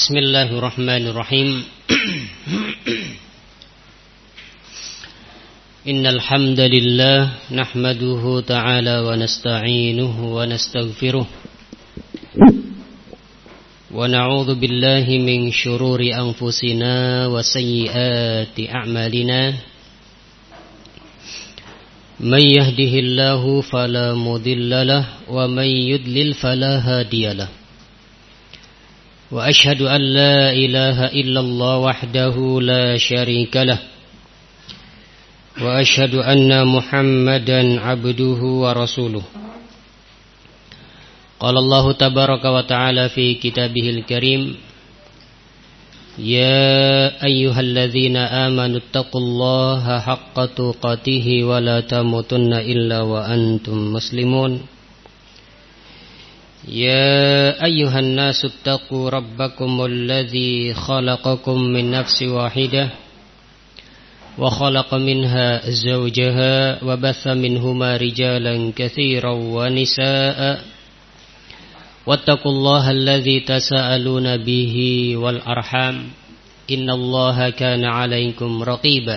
Bismillahirrahmanirrahim. Innal hamdalillah nahmaduhu ta'ala wa nasta'inuhu wa nastaghfiruh wa na'udzu billahi min shururi anfusina wa sayyiati a'malina. May yahdihillahu fala mudilla lahu wa may yudlil fala hadiya lahu. Wa ashhadu an la ilaha illallah wahdahu la syarika lah. Wa ashhadu anna Muhammadan abduhu wa rasuluh. Qala Allah tabaraka wa ta'ala fi kitabihil karim, ya ayyuhalladzina amanu taqullaha haqqa tuqatih wa la tamutunna illa wa antum muslimun. يا أيها الناس اتقوا ربكم الذي خلقكم من نفس واحدة وخلق منها زوجها وبث منهما رجالا كثيرا ونساء واتقوا الله الذي تساءلون به والأرحام إن الله كان عليكم رقيبا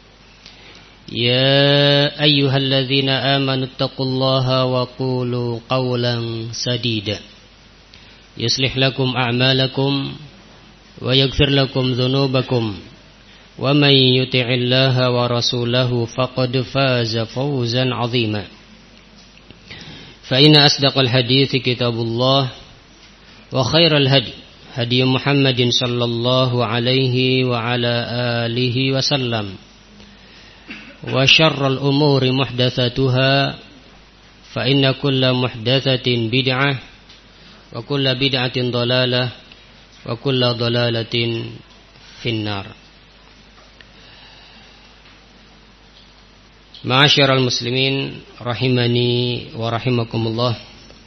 يا أيها الذين آمنوا اتقوا الله وقولوا قولا سديدا يصلح لكم أعمالكم ويغفر لكم ذنوبكم ومن يطع الله ورسوله فقد فاز فوزا عظيما فإن أصدق الحديث كتاب الله وخير الهدي هدي محمد صلى الله عليه وعلى آله وسلم وشر الأمور محدثاتها فإن كل محدثة بدعة وكل بدعة ضلالة وكل ضلالة في النار. Ma'asyiral muslimin rahimani wa rahimakumullah.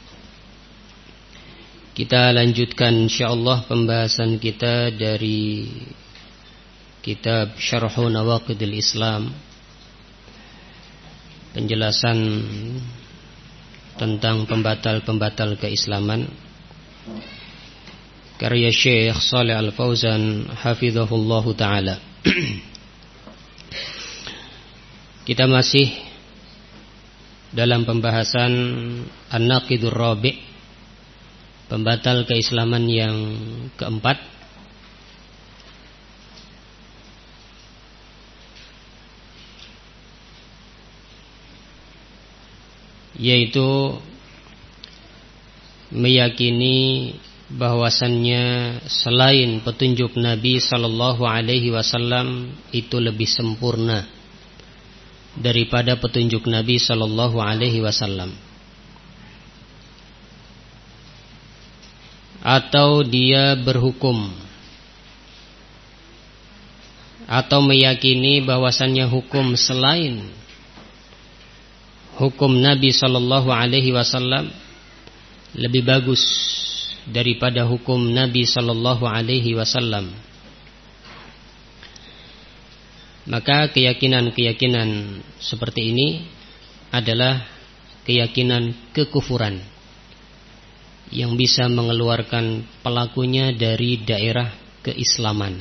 Kita lanjutkan insyaallah pembahasan kita dari kitab Syarhu Nawaqidil Islam, penjelasan tentang pembatal-pembatal keislaman, karya Syekh Shalih Al-Fauzan hafizahullahu ta'ala. Kita masih dalam pembahasan An-Naqidur Rabi', pembatal keislaman yang keempat, yaitu meyakini bahwasannya selain petunjuk Nabi sallallahu alaihi wasallam itu lebih sempurna daripada petunjuk Nabi sallallahu alaihi wasallam, atau dia berhukum atau meyakini bahwasannya hukum selain hukum Nabi sallallahu alaihi wasallam lebih bagus daripada hukum Nabi sallallahu alaihi wasallam. Maka keyakinan-keyakinan seperti ini adalah keyakinan kekufuran yang bisa mengeluarkan pelakunya dari daerah keislaman.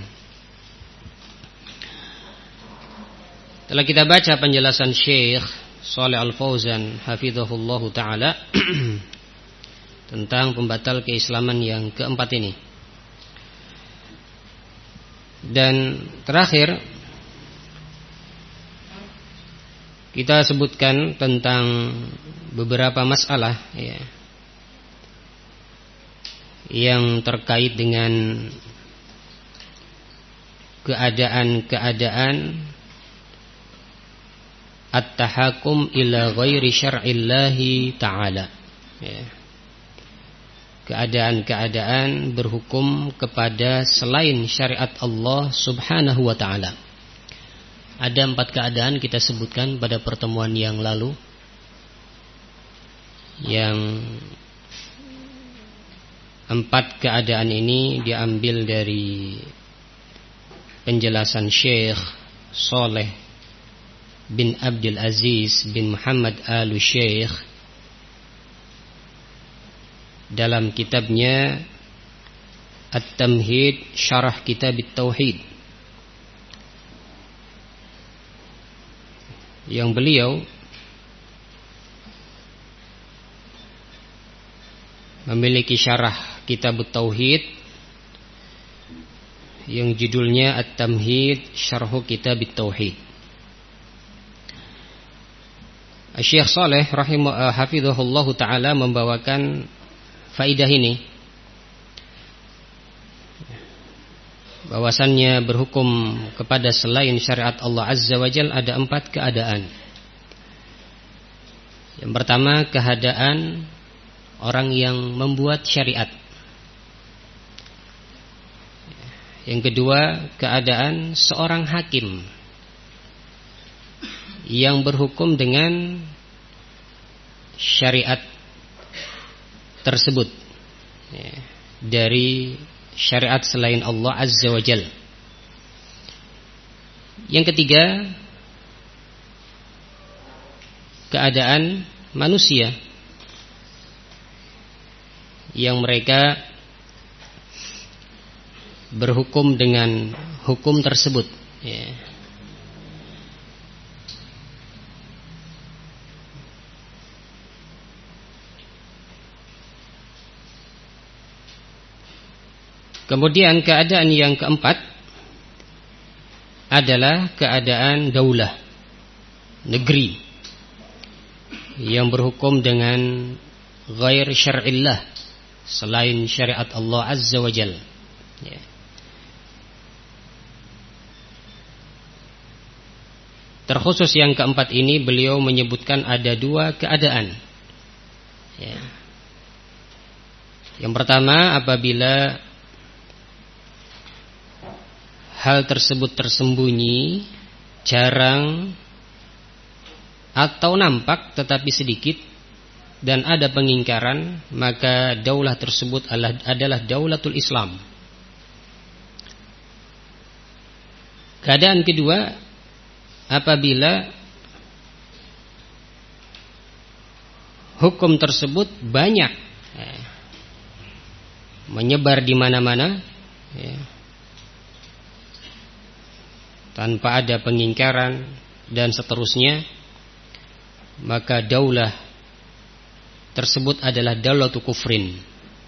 Setelah kita baca penjelasan Syekh Shalih Al-Fauzan hafizahullahu ta'ala tentang pembatal keislaman yang keempat ini, dan terakhir kita sebutkan tentang beberapa masalah ya, yang terkait dengan keadaan-keadaan at-tahakum ila ghairi syar'illahi ta'ala ya. Keadaan-keadaan berhukum kepada selain syariat Allah subhanahu wa ta'ala. Ada 4 keadaan kita sebutkan pada pertemuan yang lalu, yang 4 keadaan ini diambil dari penjelasan Syekh Saleh bin Abdul Aziz bin Muhammad Al-Syekh dalam kitabnya At-Tamhid Syarah Kitab At-Tauhid, yang beliau memiliki syarah Kitab At-Tauhid yang judulnya At-Tamhid Syarah Kitab At-Tauhid. Syekh Saleh hafizahullahu taala membawakan faidah ini, bahwasannya berhukum kepada selain syariat Allah Azza wa Jalla ada 4 keadaan. Yang pertama, keadaan orang yang membuat syariat. Yang kedua, keadaan seorang hakim yang berhukum dengan syariat tersebut dari syariat selain Allah Azza wa Jalla. Yang ketiga, keadaan manusia yang mereka berhukum dengan hukum tersebut, Kemudian keadaan yang keempat adalah keadaan daulah, negeri yang berhukum dengan ghair syar'illah, selain syariat Allah Azza wa Jalla. Terkhusus yang keempat ini beliau menyebutkan ada 2 keadaan. Yang pertama, apabila hal tersebut tersembunyi, jarang, atau nampak tetapi sedikit, dan ada pengingkaran, maka daulah tersebut adalah daulatul Islam. Keadaan kedua, apabila hukum tersebut banyak menyebar di mana-mana, tanpa ada pengingkaran dan seterusnya, maka daulah tersebut adalah daulatul kufrin.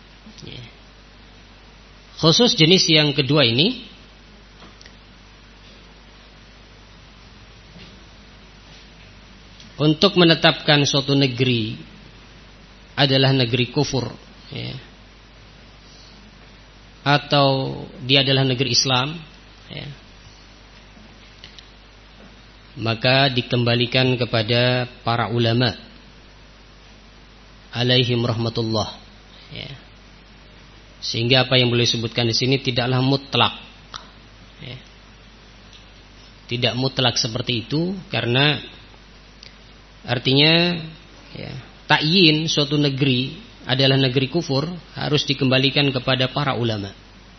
Khusus jenis yang kedua ini untuk menetapkan suatu negeri adalah negeri kufur, atau dia adalah negeri Islam, maka dikembalikan kepada para ulama alaihim rahmatullah, sehingga apa yang boleh disebutkan di sini tidaklah mutlak, tidak mutlak seperti itu, karena artinya takyin suatu negeri adalah negeri kufur harus dikembalikan kepada para ulama.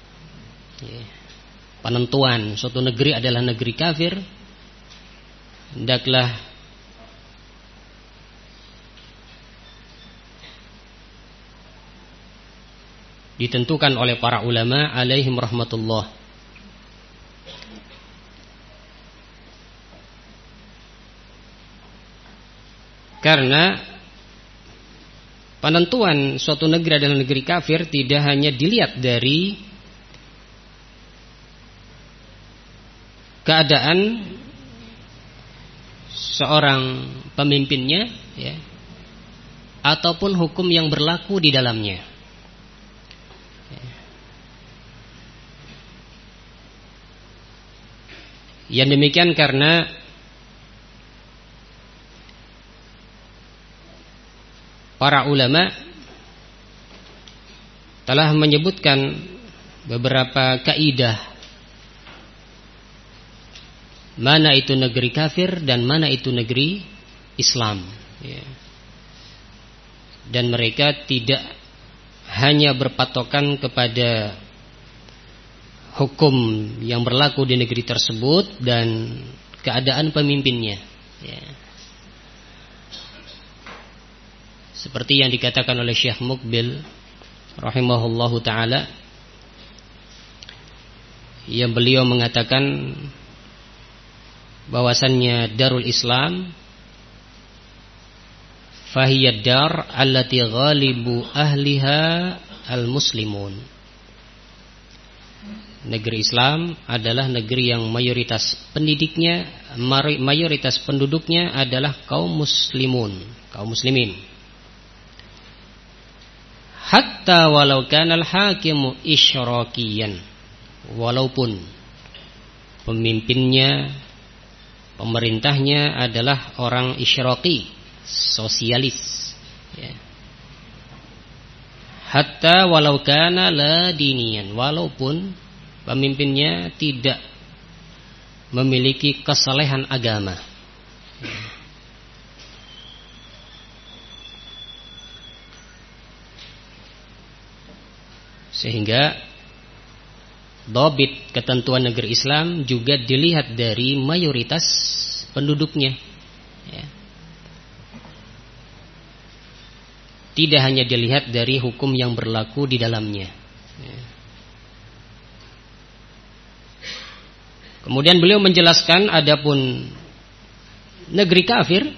Penentuan suatu negeri adalah negeri kafir hendaklah ditentukan oleh para ulama alaihim rahmatullah. Karena penentuan suatu negeri adalah negeri kafir tidak hanya dilihat dari keadaan seorang pemimpinnya, ataupun hukum yang berlaku di dalamnya. Yang demikian karena para ulama telah menyebutkan beberapa kaidah mana itu negeri kafir dan mana itu negeri Islam, dan mereka tidak hanya berpatokan kepada hukum yang berlaku di negeri tersebut dan keadaan pemimpinnya, seperti yang dikatakan oleh Syekh Muqbil rahimahullahu ta'ala yang beliau mengatakan bahwasannya Darul Islam fahiyad dar allati ghalibu ahliha al-muslimun. Negeri Islam adalah negeri yang mayoritas pendidiknya, mayoritas penduduknya adalah kaum muslimun, kaum muslimin. Hatta walau kana al-hakimu isyrakiyan, walaupun pemimpinnya, pemerintahnya adalah orang isyraki, sosialis, ya. Hatta walau kana la diniyan, walaupun pemimpinnya tidak memiliki kesalehan agama. Sehingga dhabit ketentuan negeri Islam juga dilihat dari mayoritas penduduknya, ya. Tidak hanya dilihat dari hukum yang berlaku di dalamnya, ya. Kemudian beliau menjelaskan adapun negeri kafir,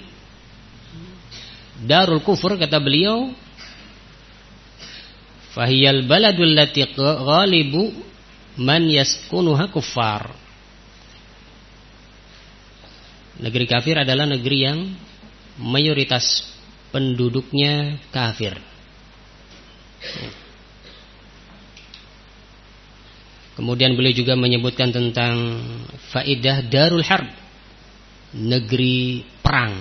darul kufur, kata beliau, fahiyal baladul lati ghalibu man yaskunuha kuffar. Negeri kafir adalah negeri yang mayoritas penduduknya kafir. Kemudian beliau juga menyebutkan tentang faidah darul harb, negeri perang.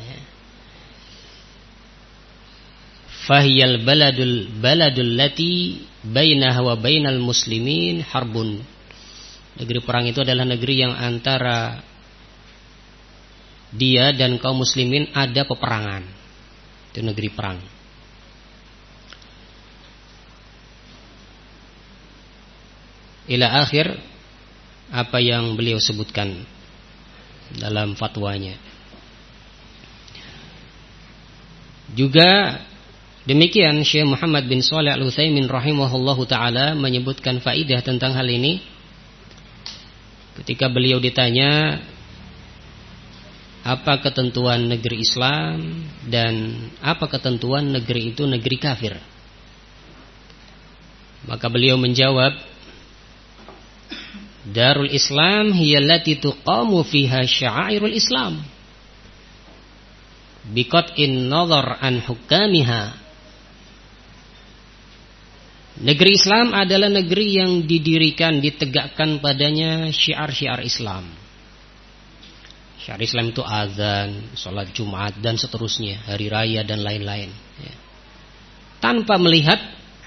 Fahiyal baladul lati bainaha wa bainal muslimin harbun. Negeri perang itu adalah negeri yang antara dia dan kaum muslimin ada peperangan. Itu negeri perang. Ila akhir apa yang beliau sebutkan dalam fatwanya. Juga demikian Syekh Muhammad bin Shalih Al-Utsaimin rahimahullahu taala menyebutkan faidah tentang hal ini ketika beliau ditanya apa ketentuan negeri Islam dan apa ketentuan negeri itu negeri kafir. Maka beliau menjawab, Darul Islam hiya allati tuqamu fiha sya'airul Islam biqat'in nazar an hukamiha. Negeri Islam adalah negeri yang didirikan, ditegakkan padanya syiar-syiar Islam. Syiar Islam itu azan, sholat Jumat dan seterusnya, hari raya dan lain-lain, ya. Tanpa melihat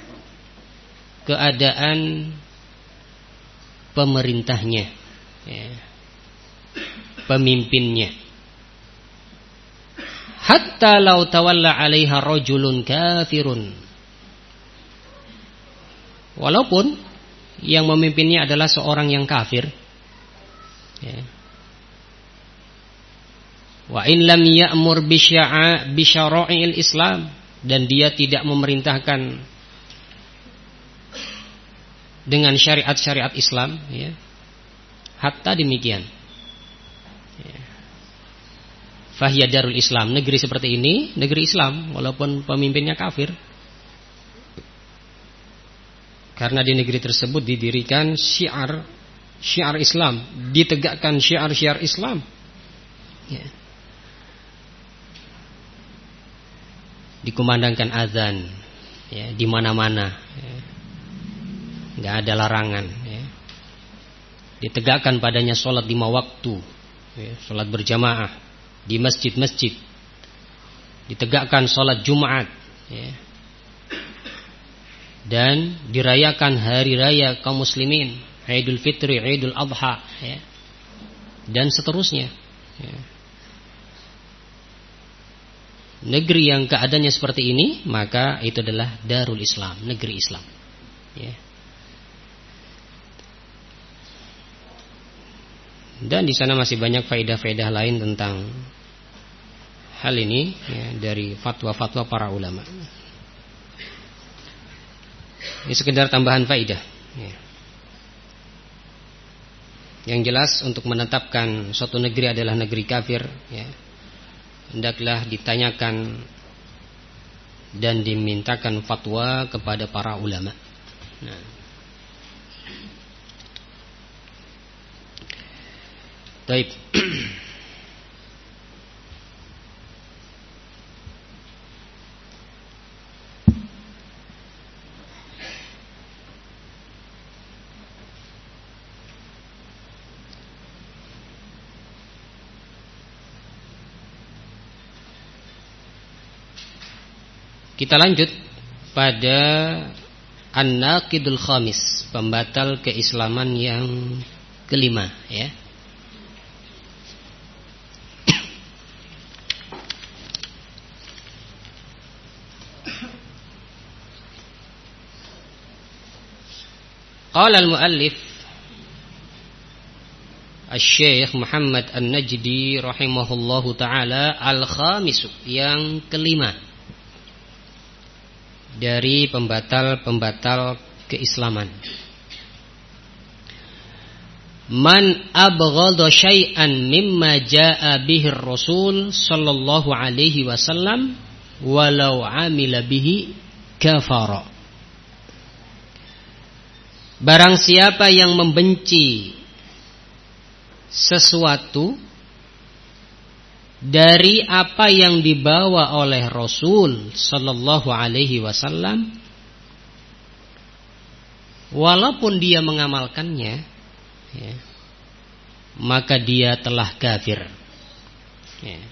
keadaan pemerintahnya, ya, pemimpinnya. Hatta lau tawalla 'alaiha rajulun kafirun, walaupun yang memimpinnya adalah seorang yang kafir, ya. Wa in lam ya'mur bi syara'il Islam, dan dia tidak memerintahkan dengan syariat-syariat Islam, ya. Hatta demikian, ya. Fahiya darul Islam, negeri seperti ini negeri Islam walaupun pemimpinnya kafir, karena di negeri tersebut didirikan syiar Islam, ditegakkan syiar Islam, ya. Dikumandangkan azan, ya, di mana-mana, ya. Nggak ada larangan, ya. Ditegakkan padanya sholat 5 waktu, ya, sholat berjamaah di masjid-masjid. Ditegakkan sholat Jumat, ya. Dan dirayakan hari raya kaum muslimin, Idul Fitri, Idul Adha, ya. Dan seterusnya, ya. Negeri yang keadaannya seperti ini, maka itu adalah Darul Islam, negeri Islam, ya. Dan di sana masih banyak faedah-faedah lain tentang hal ini, ya, dari fatwa-fatwa para ulama. Ini sekedar tambahan faedah, ya. Yang jelas untuk menetapkan suatu negeri adalah negeri kafir, ya, hendaklah ditanyakan dan dimintakan fatwa kepada para ulama. Nah. Baik. Kita lanjut pada An-Naqidul Khamis, pembatal keislaman yang kelima, ya. Qala al-muallif Asy-Syaikh Muhammad An-Najdi rahimahullahu taala, al-khamisu, yang kelima dari pembatal-pembatal keislaman. Man abghadha syai'an mimma jaa'a bihi ar-rasul sallallahu alaihi wasallam walau amila bihi kafara. Barang siapa yang membenci sesuatu dari apa yang dibawa oleh Rasul sallallahu alaihi wasallam, walaupun dia mengamalkannya, ya, maka dia telah kafir. Ya.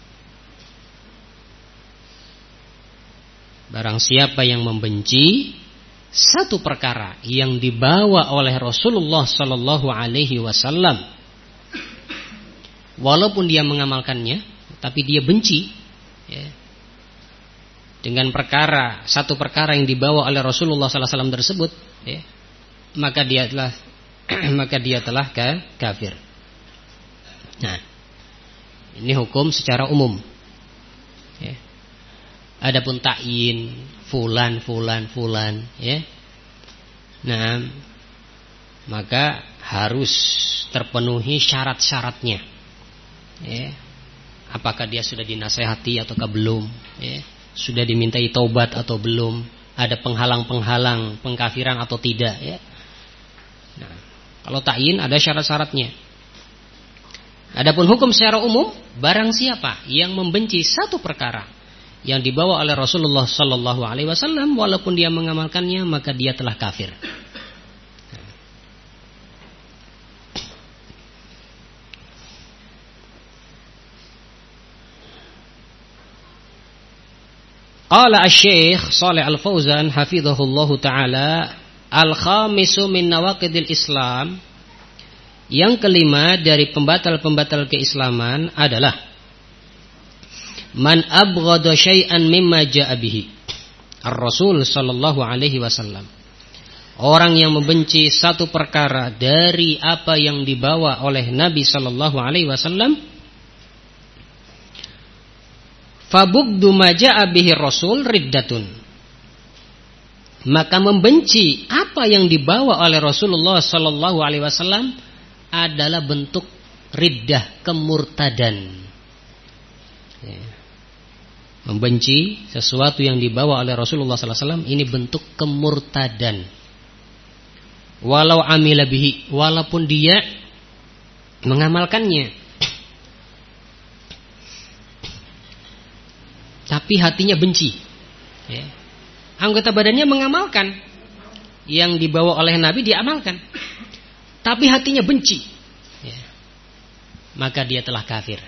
Barang siapa yang membenci satu perkara yang dibawa oleh Rasulullah sallallahu alaihi wasallam, walaupun dia mengamalkannya, tapi dia benci, ya, dengan satu perkara yang dibawa oleh Rasulullah sallallahu alaihi wasallam tersebut, ya, maka dia telah kafir. Nah, ini hukum secara umum, ya. Adapun ta'yin fulan, ya, nah, maka harus terpenuhi syarat-syaratnya, ya. Apakah dia sudah dinasehati ataukah belum, ya? Sudah dimintai taubat atau belum, ada penghalang-penghalang pengkafiran atau tidak, ya. Nah, kalau ta'yin ada syarat-syaratnya. Adapun hukum secara umum, barang siapa yang membenci satu perkara yang dibawa oleh Rasulullah sallallahu alaihi wasallam, walaupun dia mengamalkannya, maka dia telah kafir. Qala Asy-Syaikh Shalih Al-Fauzan hafizahullahu taala, al-khamisu min nawaqidil Islam, yang kelima dari pembatal-pembatal keislaman adalah man abghadha syai'an mimma jaa'a bihi ar-Rasul sallallahu alaihi wasallam. Orang yang membenci satu perkara dari apa yang dibawa oleh Nabi sallallahu alaihi wasallam, fabugdu ma jaa'a bihi Rasul riddatun. Maka membenci apa yang dibawa oleh Rasulullah sallallahu alaihi wasallam adalah bentuk riddah, kemurtadan. Ya. Membenci sesuatu yang dibawa oleh Rasulullah sallallahu alaihi wasallam ini bentuk kemurtadan. Walau amila bihi, walaupun dia mengamalkannya, tapi hatinya benci, ya. Anggota badannya mengamalkan yang dibawa oleh Nabi, diamalkan, tapi hatinya benci, ya. Maka dia telah kafir.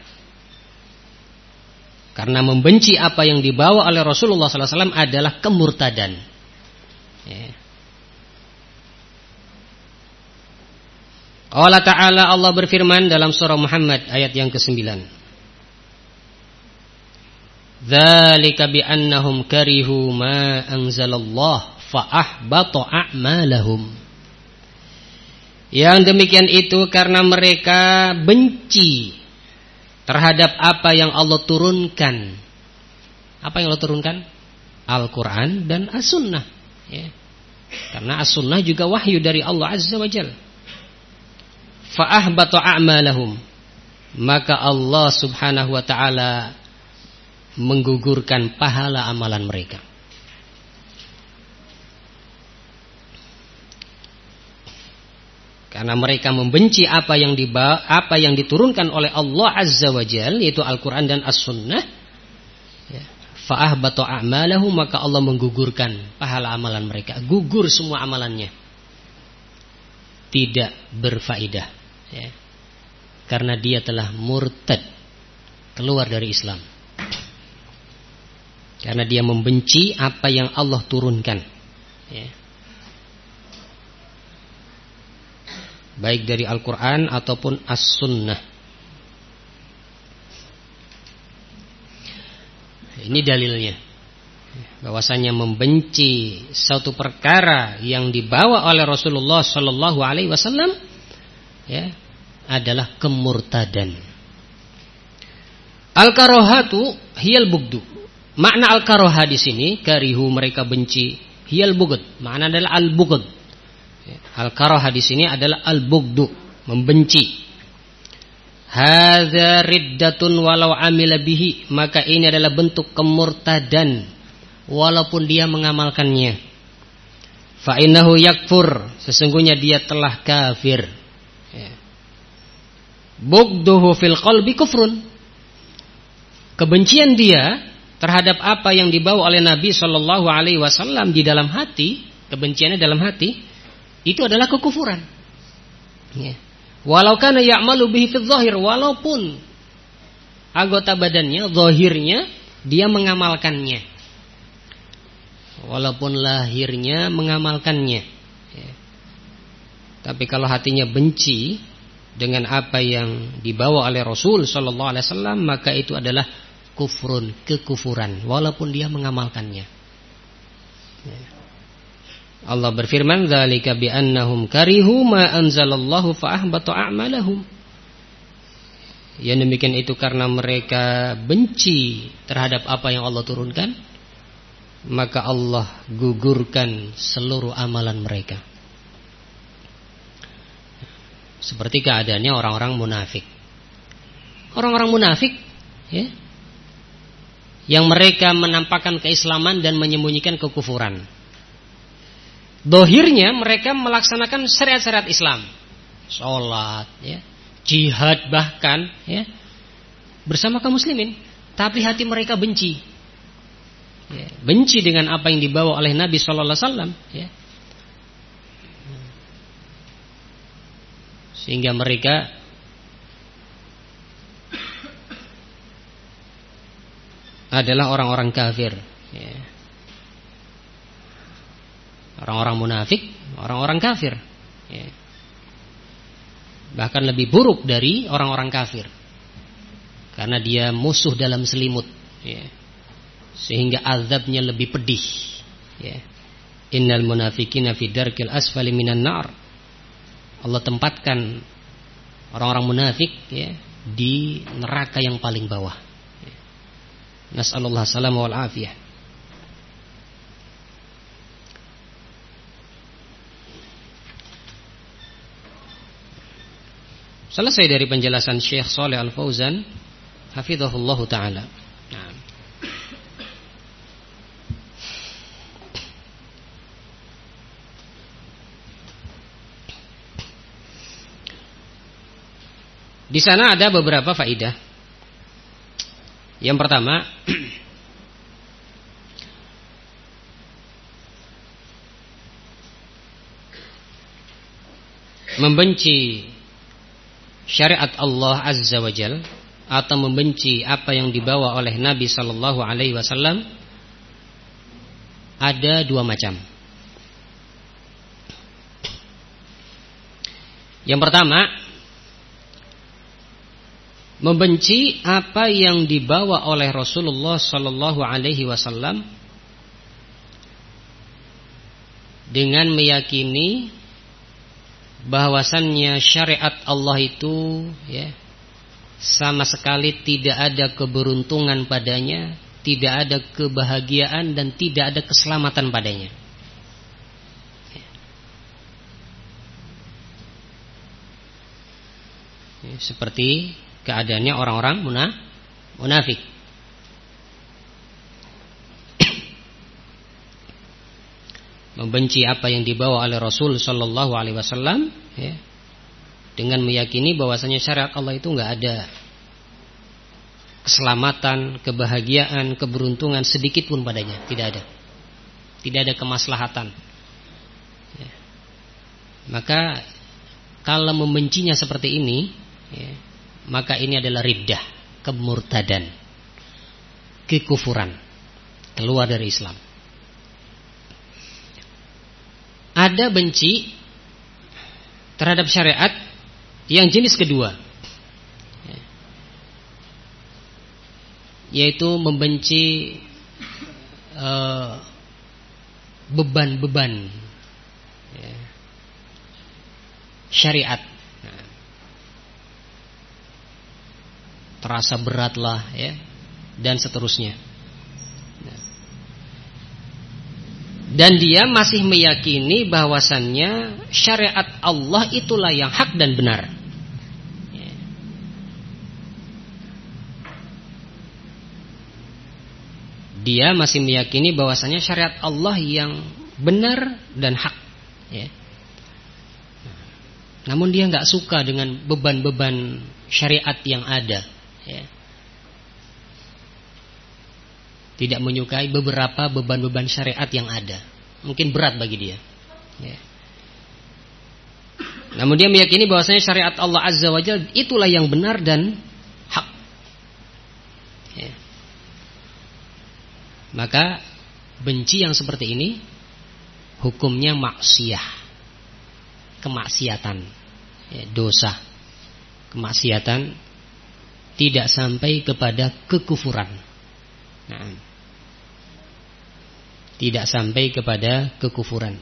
Karena membenci apa yang dibawa oleh Rasulullah sallallahu alaihi wasallam adalah kemurtadan, ya. Allah Ta'ala, Allah berfirman dalam surah Muhammad ayat yang ke-9, dzalika bi annahum karihu ma anzalallah fa ahbata a'malahum. Yang demikian itu karena mereka benci terhadap apa yang Allah turunkan. Apa yang Allah turunkan? Al-Quran dan As-Sunnah, ya. Karena As-Sunnah juga wahyu dari Allah Azza wa Jalla. fa ahbata a'malahum, maka Allah Subhanahu wa taala menggugurkan pahala amalan mereka. Karena mereka membenci apa yang diturunkan oleh Allah Azza wa Jalla, yaitu Al-Quran dan As-Sunnah. Fa ahbata a'malahum, maka Allah menggugurkan pahala amalan mereka. Gugur semua amalannya, tidak berfaedah, ya. Karena dia telah murtad, keluar dari Islam. Karena dia membenci apa yang Allah turunkan, ya. Baik dari Al-Quran ataupun As-Sunnah. Ini dalilnya, bahwasanya membenci suatu perkara yang dibawa oleh Rasulullah Sallallahu Alaihi Wasallam, ya, adalah kemurtadan. Al-karahatu hiyal bugdu. Makna al-karahah di sini, karihu mereka benci, hiyal bugd, makna adalah al-bugd. Al-karahah di sini adalah al-bugdu, membenci. Hadza riddatun walau amila bihi, maka ini adalah bentuk kemurtadan walaupun dia mengamalkannya. Fa innahu yakfur, sesungguhnya dia telah kafir. Bugduhu fil qalbi kufrun, kebencian dia terhadap apa yang dibawa oleh Nabi Shallallahu Alaihi Wasallam di dalam hati, kebenciannya dalam hati, itu adalah kekufuran. Ya. Walau kana ya'malu bihi fil zahir, walaupun anggota badannya, zahirnya dia mengamalkannya, walaupun lahirnya mengamalkannya, ya. Tapi kalau hatinya benci dengan apa yang dibawa oleh Rasul Sallallahu Alaihi Wasallam, maka itu adalah kufrun, kekufuran, walaupun dia mengamalkannya. Ya. Allah berfirman, dzalika bi annahum karihu ma anzalallahu fa ahbata a'malahum. Ya, demikian itu karena mereka benci terhadap apa yang Allah turunkan, maka Allah gugurkan seluruh amalan mereka. Seperti keadaannya orang-orang munafik. Orang-orang munafik, ya, yang mereka menampakkan keislaman dan menyembunyikan kekufuran. Dohirnya mereka melaksanakan syariat-syariat Islam, sholat, ya, jihad bahkan, ya, bersama kaum muslimin. Tapi hati mereka benci, ya, benci dengan apa yang dibawa oleh Nabi Sallallahu Alaihi Wasallam, ya. Sehingga mereka adalah orang-orang kafir, ya. Orang-orang munafik, orang-orang kafir, ya. Bahkan lebih buruk dari orang-orang kafir, karena dia musuh dalam selimut, ya. Sehingga azabnya lebih pedih, ya. Innal munafiqina fi darkil asfali minan nar. Allah tempatkan orang-orang munafik, ya, di neraka yang paling bawah, ya. Nas'alullah salamah wal afiyah. Selesai dari penjelasan Syekh Shalih Al-Fauzan hafizahullahu taala. Nah. Di sana ada beberapa faidah. Yang pertama, membenci syariat Allah Azza wa Jal atau membenci apa yang dibawa oleh Nabi Sallallahu Alaihi Wasallam ada dua macam. Yang pertama, membenci apa yang dibawa oleh Rasulullah Sallallahu Alaihi Wasallam dengan meyakini bahwasannya syariat Allah itu, ya, sama sekali tidak ada keberuntungan padanya, tidak ada kebahagiaan dan tidak ada keselamatan padanya. seperti keadaannya orang-orang munafik. Membenci apa yang dibawa oleh Rasul sallallahu alaihi wasallam, ya, dengan meyakini bahwasanya syariat Allah itu enggak ada keselamatan, kebahagiaan, keberuntungan sedikit pun padanya, tidak ada. Tidak ada kemaslahatan. Ya. Maka kalau membencinya seperti ini, ya, maka ini adalah riddah, kemurtadan, kekufuran, keluar dari Islam. Ada benci terhadap syariat yang jenis kedua, yaitu membenci beban-beban syariat. Terasa beratlah, ya, dan seterusnya. Dan dia masih meyakini bahwasannya syariat Allah itulah yang hak dan benar. Dia masih meyakini bahwasannya syariat Allah yang benar dan hak, ya. Namun dia nggak suka dengan beban-beban syariat yang ada, ya. Tidak menyukai beberapa beban-beban syariat yang ada. Mungkin berat bagi dia, ya. Namun dia meyakini bahwasanya syariat Allah Azza wa Jalla itulah yang benar dan hak, ya. Maka benci yang seperti ini hukumnya maksiyah, kemaksiatan, ya, dosa, kemaksiatan, tidak sampai kepada kekufuran. Nah, tidak sampai kepada kekufuran.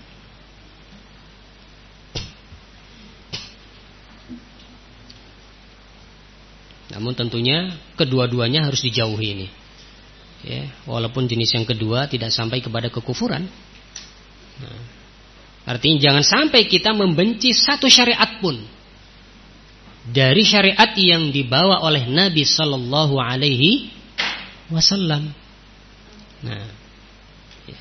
Namun tentunya kedua-duanya harus dijauhi ini, ya, walaupun jenis yang kedua tidak sampai kepada kekufuran. Nah, artinya jangan sampai kita membenci satu syariat pun dari syariat yang dibawa oleh Nabi Sallallahu Alaihi Wasallam. Nah, ya.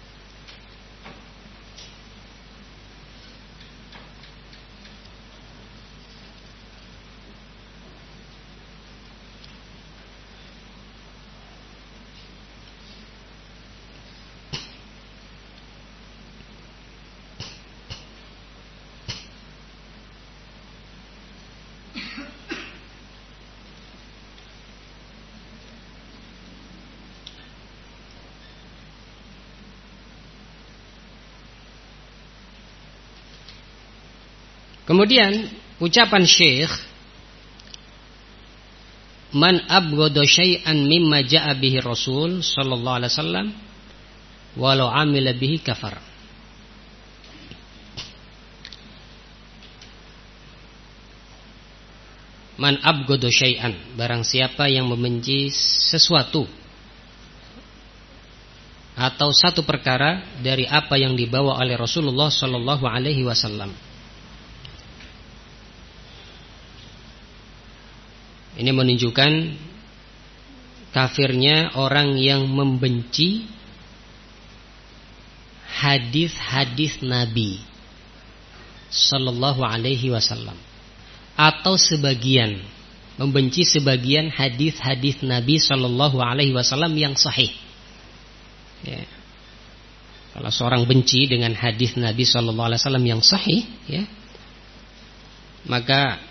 Kemudian ucapan Syekh, man abghada syai'an mimma ja'a bihi Rasul sallallahu alaihi wasallam walau amila bihi kafar. Man abghada syai'an, barang siapa yang membenci sesuatu atau satu perkara dari apa yang dibawa oleh Rasulullah sallallahu alaihi wasallam. Ini menunjukkan kafirnya orang yang membenci hadis-hadis Nabi sallallahu alaihi wasallam, atau sebagian, membenci sebagian hadis-hadis Nabi sallallahu alaihi wasallam yang sahih. Ya. Kalau seorang benci dengan hadis Nabi sallallahu alaihi wasallam yang sahih, ya, maka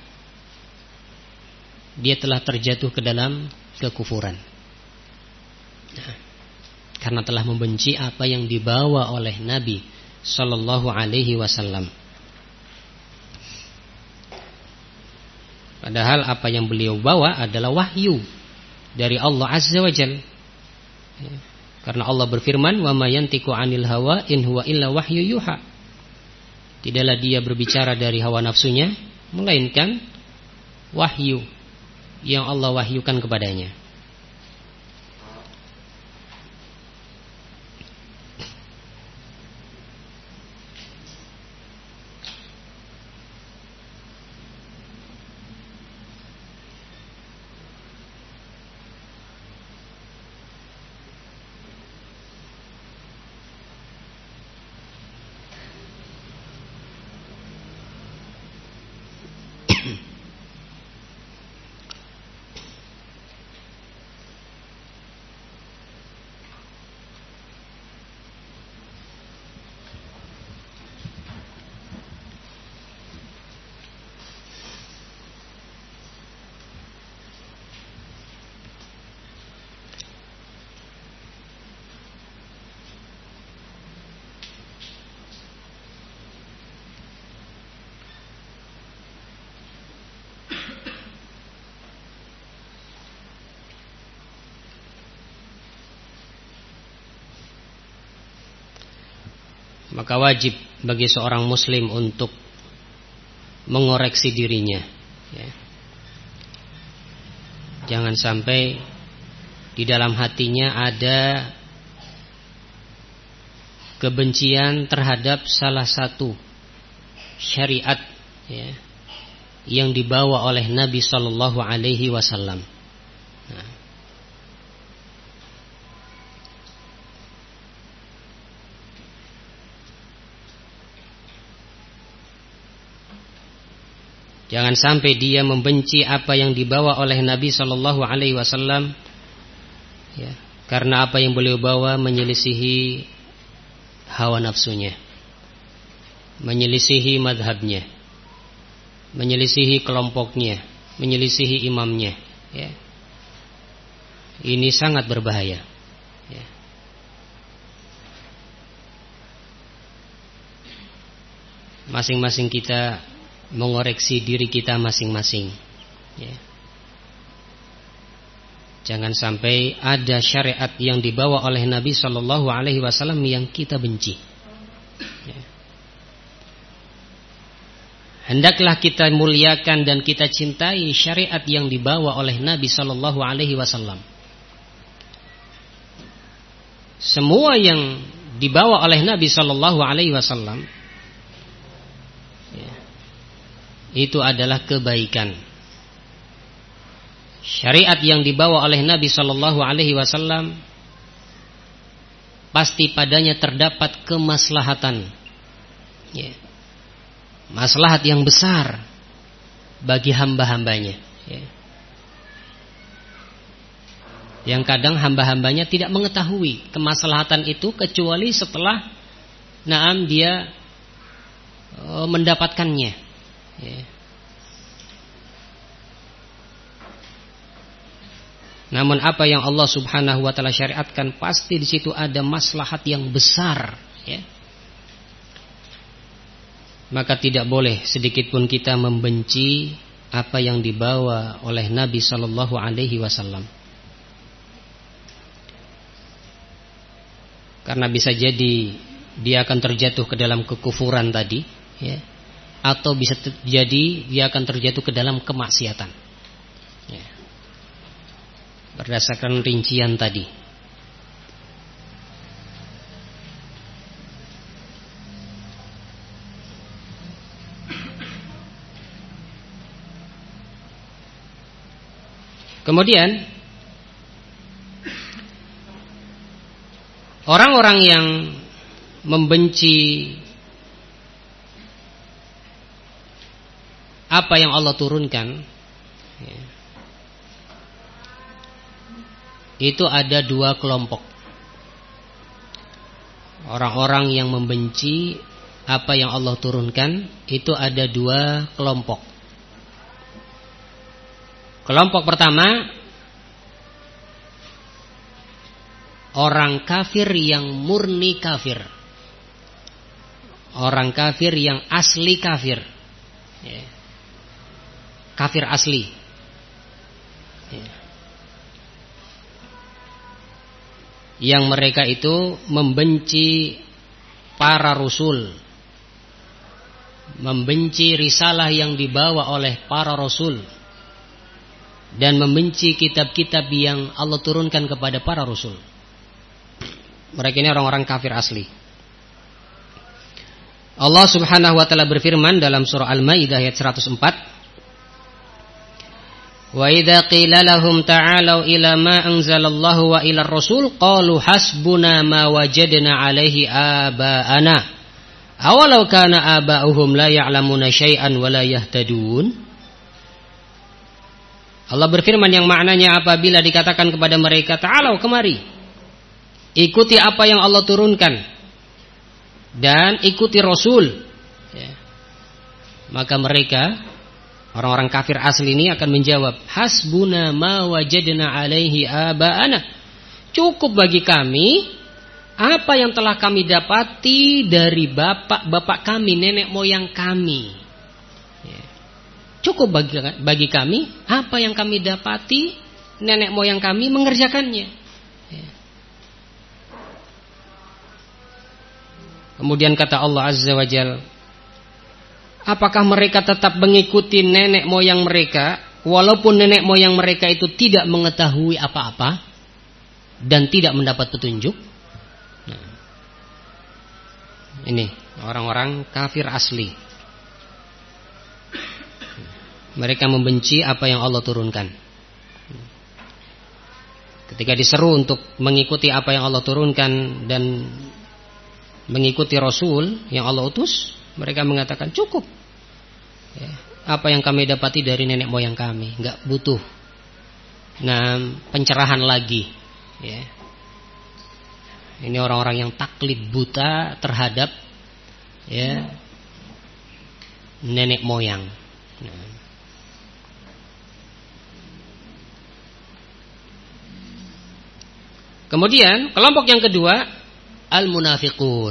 dia telah terjatuh ke dalam kekufuran, nah, karena telah membenci apa yang dibawa oleh Nabi sallallahu alaihi wasallam. Padahal apa yang beliau bawa adalah wahyu dari Allah Azza wa Jalla, ya. Karena Allah berfirman, wa ma yantiqu 'anil hawa in huwa illa wahyu yuha. Tidaklah dia berbicara dari hawa nafsunya, melainkan wahyu yang Allah wahyukan kepadanya. maka wajib bagi seorang muslim untuk mengoreksi dirinya, ya. Jangan sampai di dalam hatinya ada kebencian terhadap salah satu syariat, ya, yang dibawa oleh Nabi Sallallahu Alaihi Wasallam. Nah, jangan sampai dia membenci apa yang dibawa oleh Nabi Sallallahu Alaihi Wasallam, ya, karena apa yang beliau bawa menyelisihi hawa nafsunya, menyelisihi madhabnya, menyelisihi kelompoknya, menyelisihi imamnya, ya. Ini sangat berbahaya, ya. Masing-masing kita mengoreksi diri kita masing-masing, ya. Jangan sampai ada syariat yang dibawa oleh Nabi Sallallahu Alaihi Wasallam yang kita benci, ya. Hendaklah kita muliakan dan kita cintai syariat yang dibawa oleh Nabi Sallallahu Alaihi Wasallam. Semua yang dibawa oleh Nabi Sallallahu Alaihi Wasallam, ya, itu adalah kebaikan. Syariat yang dibawa oleh Nabi Sallallahu Alaihi Wasallam pasti padanya terdapat kemaslahatan, ya, maslahat yang besar bagi hamba-hambanya, ya. Yang kadang hamba-hambanya tidak mengetahui kemaslahatan itu kecuali setelah dia mendapatkannya, ya. Namun apa yang Allah Subhanahu wa taala syariatkan pasti di situ ada maslahat yang besar, ya. Maka tidak boleh sedikit pun kita membenci apa yang dibawa oleh Nabi Sallallahu Alaihi Wasallam, karena bisa jadi dia akan terjatuh ke dalam kekufuran tadi, ya, atau bisa jadi dia akan terjatuh ke dalam kemaksiatan, ya, berdasarkan rincian tadi. Kemudian orang-orang yang membenci apa yang Allah turunkan, ya, itu ada dua kelompok. Orang-orang yang membenci apa yang Allah turunkan itu ada dua kelompok. Kelompok pertama, orang kafir yang murni kafir, orang kafir yang asli kafir, ya, kafir asli, ya, yang mereka itu membenci para rasul, membenci risalah yang dibawa oleh para rasul, dan membenci kitab-kitab yang Allah turunkan kepada para rasul. Mereka ini orang-orang kafir asli. Allah Subhanahu wa taala berfirman dalam surah Al-Maidah ayat 104, "Wa idza qila lahum ta'alu ila ma anzalallahu wa ila ar-rasul qalu hasbuna ma wajadna 'alaihi aba'ana awalau kana aba'uhum la ya'lamuna syai'an wa la yahtadun." Allah berfirman yang maknanya apabila dikatakan kepada mereka, ta'alau, kemari, ikuti apa yang Allah turunkan dan ikuti Rasul, ya. Maka mereka, orang-orang kafir asli ini akan menjawab, hasbuna ma wajadna alaihi aba'ana, cukup bagi kami apa yang telah kami dapati dari bapak-bapak kami, nenek moyang kami. Cukup bagi kami apa yang kami dapati nenek moyang kami mengerjakannya. Kemudian kata Allah Azza wa Jalla, apakah mereka tetap mengikuti nenek moyang mereka walaupun nenek moyang mereka itu tidak mengetahui apa-apa dan tidak mendapat petunjuk? Nah, ini orang-orang kafir asli. Mereka membenci apa yang Allah turunkan. Ketika diseru untuk mengikuti apa yang Allah turunkan dan mengikuti Rasul yang Allah utus, mereka mengatakan cukup. Ya, apa yang kami dapati dari nenek moyang kami, nggak butuh pencerahan lagi. Ya. Ini orang-orang yang taklid buta terhadap nenek moyang. Nah. Kemudian kelompok yang kedua, al-munafiqun.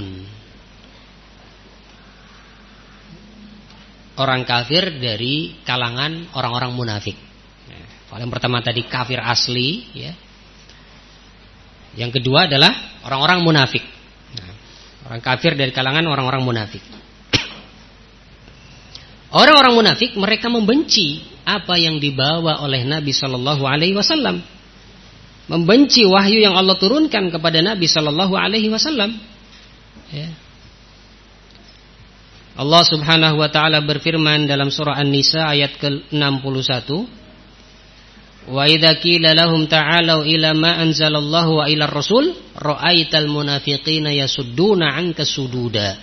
Orang kafir dari kalangan orang-orang munafik. Nah, paling pertama tadi kafir asli, ya. Yang kedua adalah orang-orang munafik. Nah, orang kafir dari kalangan orang-orang munafik. Orang-orang munafik mereka membenci apa yang dibawa oleh Nabi Shallallahu Alaihi Wasallam, membenci wahyu yang Allah turunkan kepada Nabi Shallallahu Alaihi Wasallam. Ya. Allah Subhanahu Wa Taala berfirman dalam surah An-Nisa ayat ke-61. Wa idza qila lahum ta'alu ila ma anzalallahu wa ila ar-rasul ra'aital munafiqina yasudduna 'anka sududa.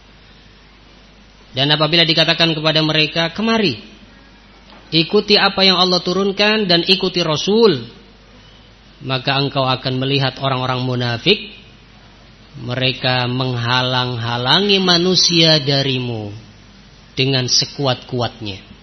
Dan apabila dikatakan kepada mereka, kemari ikuti apa yang Allah turunkan dan ikuti Rasul, maka engkau akan melihat orang-orang munafik mereka menghalang-halangi manusia darimu dengan sekuat-kuatnya.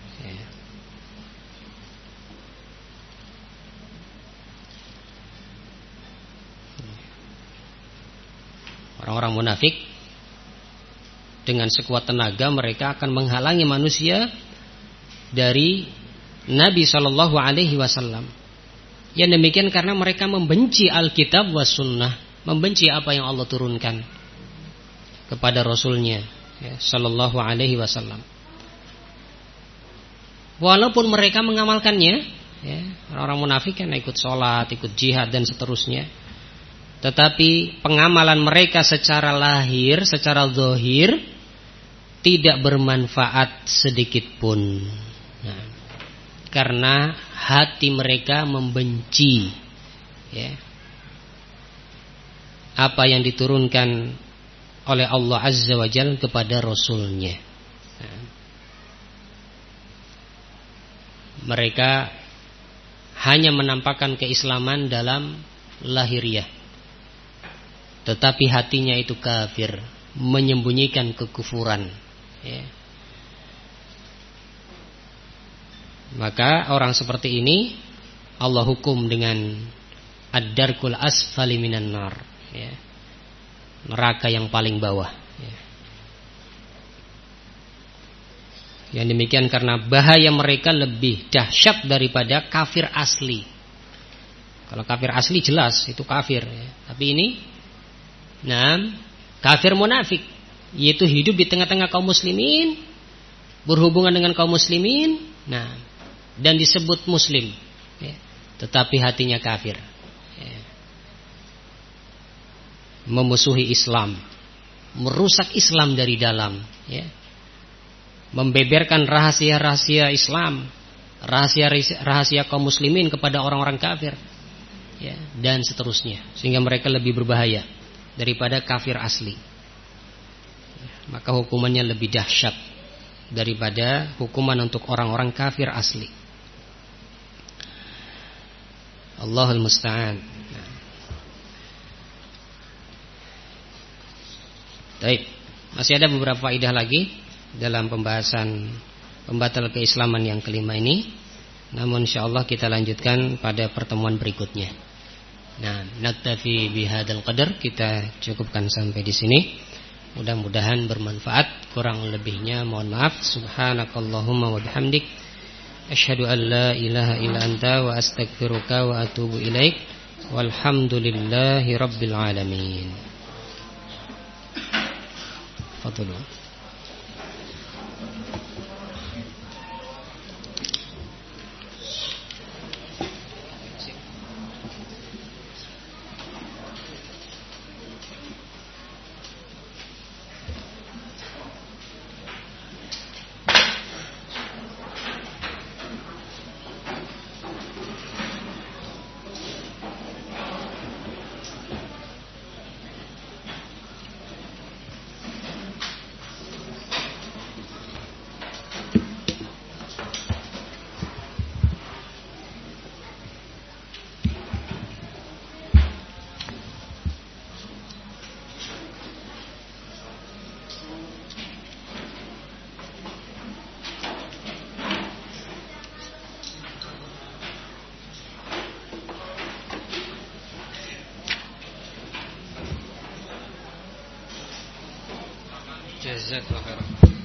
Orang-orang munafik dengan sekuat tenaga mereka akan menghalangi manusia dari Nabi Shallallahu Alaihi Wasallam. Yang demikian karena mereka membenci Alkitab was sunnah, membenci apa yang Allah turunkan kepada Rasulnya, ya, Shallallahu Alaihi Wasallam. Walaupun mereka mengamalkannya, ya, orang-orang munafik kan ikut sholat, ikut jihad dan seterusnya, tetapi pengamalan mereka secara lahir, secara zahir tidak bermanfaat sedikit pun. Nah, karena hati mereka membenci, ya, apa yang diturunkan oleh Allah Azza wa Jalla kepada Rasulnya. Nah, mereka hanya menampakkan keislaman dalam lahiriah, tetapi hatinya itu kafir, menyembunyikan kekufuran. Ya. Maka orang seperti ini Allah hukum dengan ad-darkul asfali minan nar, ya. Neraka yang paling bawah, ya. Yang demikian karena bahaya mereka lebih dahsyat daripada kafir asli. Kalau kafir asli jelas itu kafir, ya. Tapi ini kafir munafik, yaitu hidup di tengah-tengah kaum muslimin, berhubungan dengan kaum muslimin, dan disebut muslim, ya, tetapi hatinya kafir, ya. Memusuhi Islam, merusak Islam dari dalam, ya. Membeberkan rahasia-rahasia Islam, rahasia-rahasia kaum muslimin kepada orang-orang kafir, ya, dan seterusnya, sehingga mereka lebih berbahaya daripada kafir asli. Maka hukumannya lebih dahsyat daripada hukuman untuk orang-orang kafir asli. Allahul musta'an. Baik, masih ada beberapa faedah lagi dalam pembahasan pembatal keislaman yang kelima ini. Namun insyaallah kita lanjutkan pada pertemuan berikutnya. Naktafi bihadzal qadar, kita cukupkan sampai di sini. Mudah-mudahan bermanfaat. Kurang lebihnya mohon maaf. Subhanakallahumma wa bihamdik, asyhadu an la ilaha illa anta wa astaghfiruka wa atubu ilaik. Walhamdulillahi rabbil alamin. Fadhlu. Jazakallahu khairan.